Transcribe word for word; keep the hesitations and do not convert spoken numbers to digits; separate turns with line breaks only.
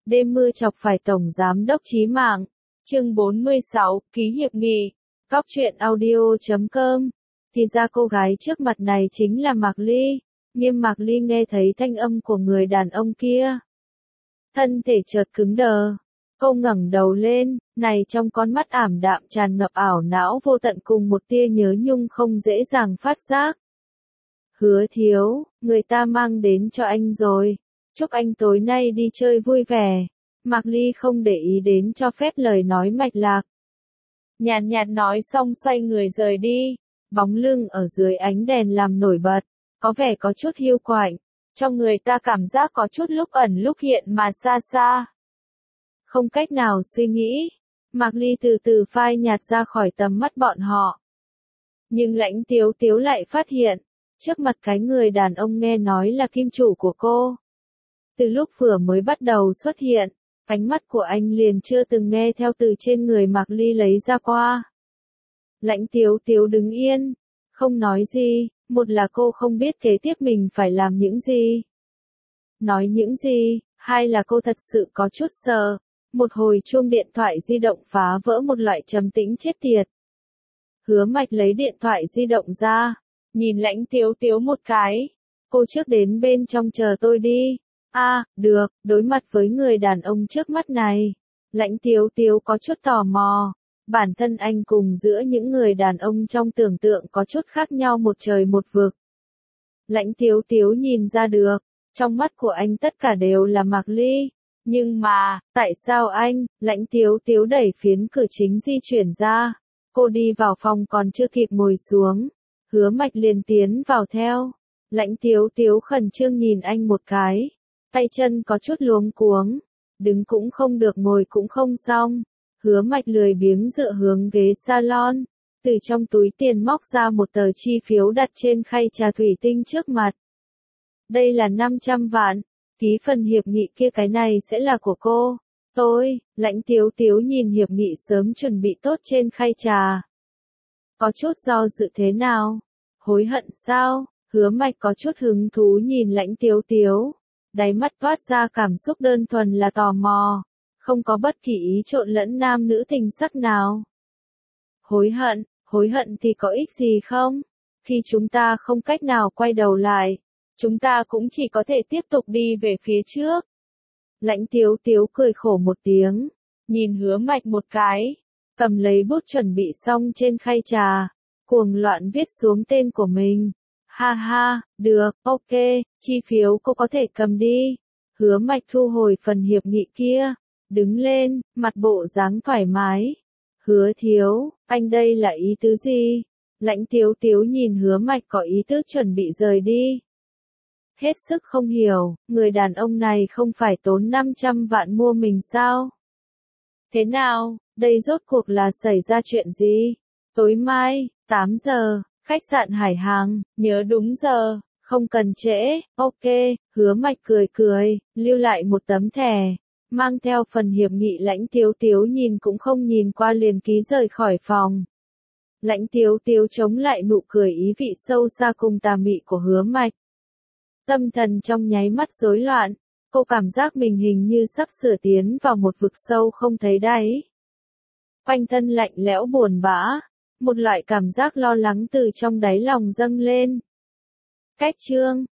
Đêm mưa chọc phải Tổng Giám đốc chí mạng. Chương bốn mươi sáu, ký hiệp nghị. Góc truyện audio chấm com. Thì ra cô gái trước mặt này chính là Mạc Ly. Nghiêm Mạc Ly nghe thấy thanh âm của người đàn ông kia. Thân thể chợt cứng đờ. Cô ngẩng đầu lên, này trong con mắt ảm đạm tràn ngập ảo não vô tận cùng một tia nhớ nhung không dễ dàng phát giác. Hứa Thiếu, người ta mang đến cho anh rồi. Chúc anh tối nay đi chơi vui vẻ. Mạc Ly không để ý đến cho phép lời nói mạch lạc. Nhàn nhạt nói xong xoay người rời đi. Bóng lưng ở dưới ánh đèn làm nổi bật. Có vẻ có chút hiu quạnh. Cho người ta cảm giác có chút lúc ẩn lúc hiện mà xa xa. Không cách nào suy nghĩ. Mạc Ly từ từ phai nhạt ra khỏi tầm mắt bọn họ. Nhưng Lãnh Tiếu Tiếu lại phát hiện. Trước mặt cái người đàn ông nghe nói là kim chủ của cô. Từ lúc vừa mới bắt đầu xuất hiện, ánh mắt của anh liền chưa từng nghe theo từ trên người Mạc Ly lấy ra qua. Lãnh Tiếu Tiếu đứng yên, không nói gì, một là cô không biết kế tiếp mình phải làm những gì. Nói những gì, hai là cô thật sự có chút sợ. Một hồi chuông điện thoại di động phá vỡ một loại trầm tĩnh chết tiệt. Hứa Mạch lấy điện thoại di động ra, nhìn Lãnh Tiếu Tiếu một cái. Cô trước đến bên trong chờ tôi đi. A, à, được, đối mặt với người đàn ông trước mắt này. Lãnh Tiếu Tiếu có chút tò mò. Bản thân anh cùng giữa những người đàn ông trong tưởng tượng có chút khác nhau một trời một vực. Lãnh Tiếu Tiếu nhìn ra được, trong mắt của anh tất cả đều là Mạc Ly. Nhưng mà, tại sao anh, Lãnh Tiếu Tiếu đẩy phiến cửa chính di chuyển ra. Cô đi vào phòng còn chưa kịp ngồi xuống. Hứa Mạch liền tiến vào theo. Lãnh Tiếu Tiếu khẩn trương nhìn anh một cái. Tay chân có chút luống cuống. Đứng cũng không được ngồi cũng không xong. Hứa Mạch lười biếng dựa hướng ghế salon. Từ trong túi tiền móc ra một tờ chi phiếu đặt trên khay trà thủy tinh trước mặt. Đây là năm trăm vạn. Ký phần hiệp nghị kia cái này sẽ là của cô. Tôi, Lãnh Tiếu Tiếu nhìn hiệp nghị sớm chuẩn bị tốt trên khay trà. Có chút do dự thế nào? Hối hận sao? Hứa Mạch có chút hứng thú nhìn Lãnh Tiếu Tiếu. Đáy mắt toát ra cảm xúc đơn thuần là tò mò. Không có bất kỳ ý trộn lẫn nam nữ tình sắc nào. Hối hận, hối hận thì có ích gì không? Khi chúng ta không cách nào quay đầu lại, chúng ta cũng chỉ có thể tiếp tục đi về phía trước. Lãnh Tiếu Tiếu cười khổ một tiếng, nhìn Hứa Mạch một cái, cầm lấy bút chuẩn bị xong trên khay trà, cuồng loạn viết xuống tên của mình. Ha ha, được, ok, chi phiếu cô có thể cầm đi. Hứa Mạch thu hồi phần hiệp nghị kia, đứng lên, mặt bộ dáng thoải mái. Hứa Thiếu, anh đây là ý tứ gì? Lãnh Tiếu Tiếu nhìn Hứa Mạch có ý tứ chuẩn bị rời đi. Hết sức không hiểu, người đàn ông này không phải tốn năm trăm vạn mua mình sao? Thế nào, đây rốt cuộc là xảy ra chuyện gì? Tối mai, tám giờ, khách sạn Hải Hàng, nhớ đúng giờ, không cần trễ, ok, Hứa Mạch cười cười, lưu lại một tấm thẻ, mang theo phần hiệp nghị. Lãnh Tiếu Tiếu nhìn cũng không nhìn qua liền ký rời khỏi phòng. Lãnh Tiếu Tiếu chống lại nụ cười ý vị sâu xa cùng tà mị của Hứa Mạch. Tâm thần trong nháy mắt rối loạn, cô cảm giác mình hình như sắp sửa tiến vào một vực sâu không thấy đáy. Quanh thân lạnh lẽo buồn bã, một loại cảm giác lo lắng từ trong đáy lòng dâng lên. Cách chương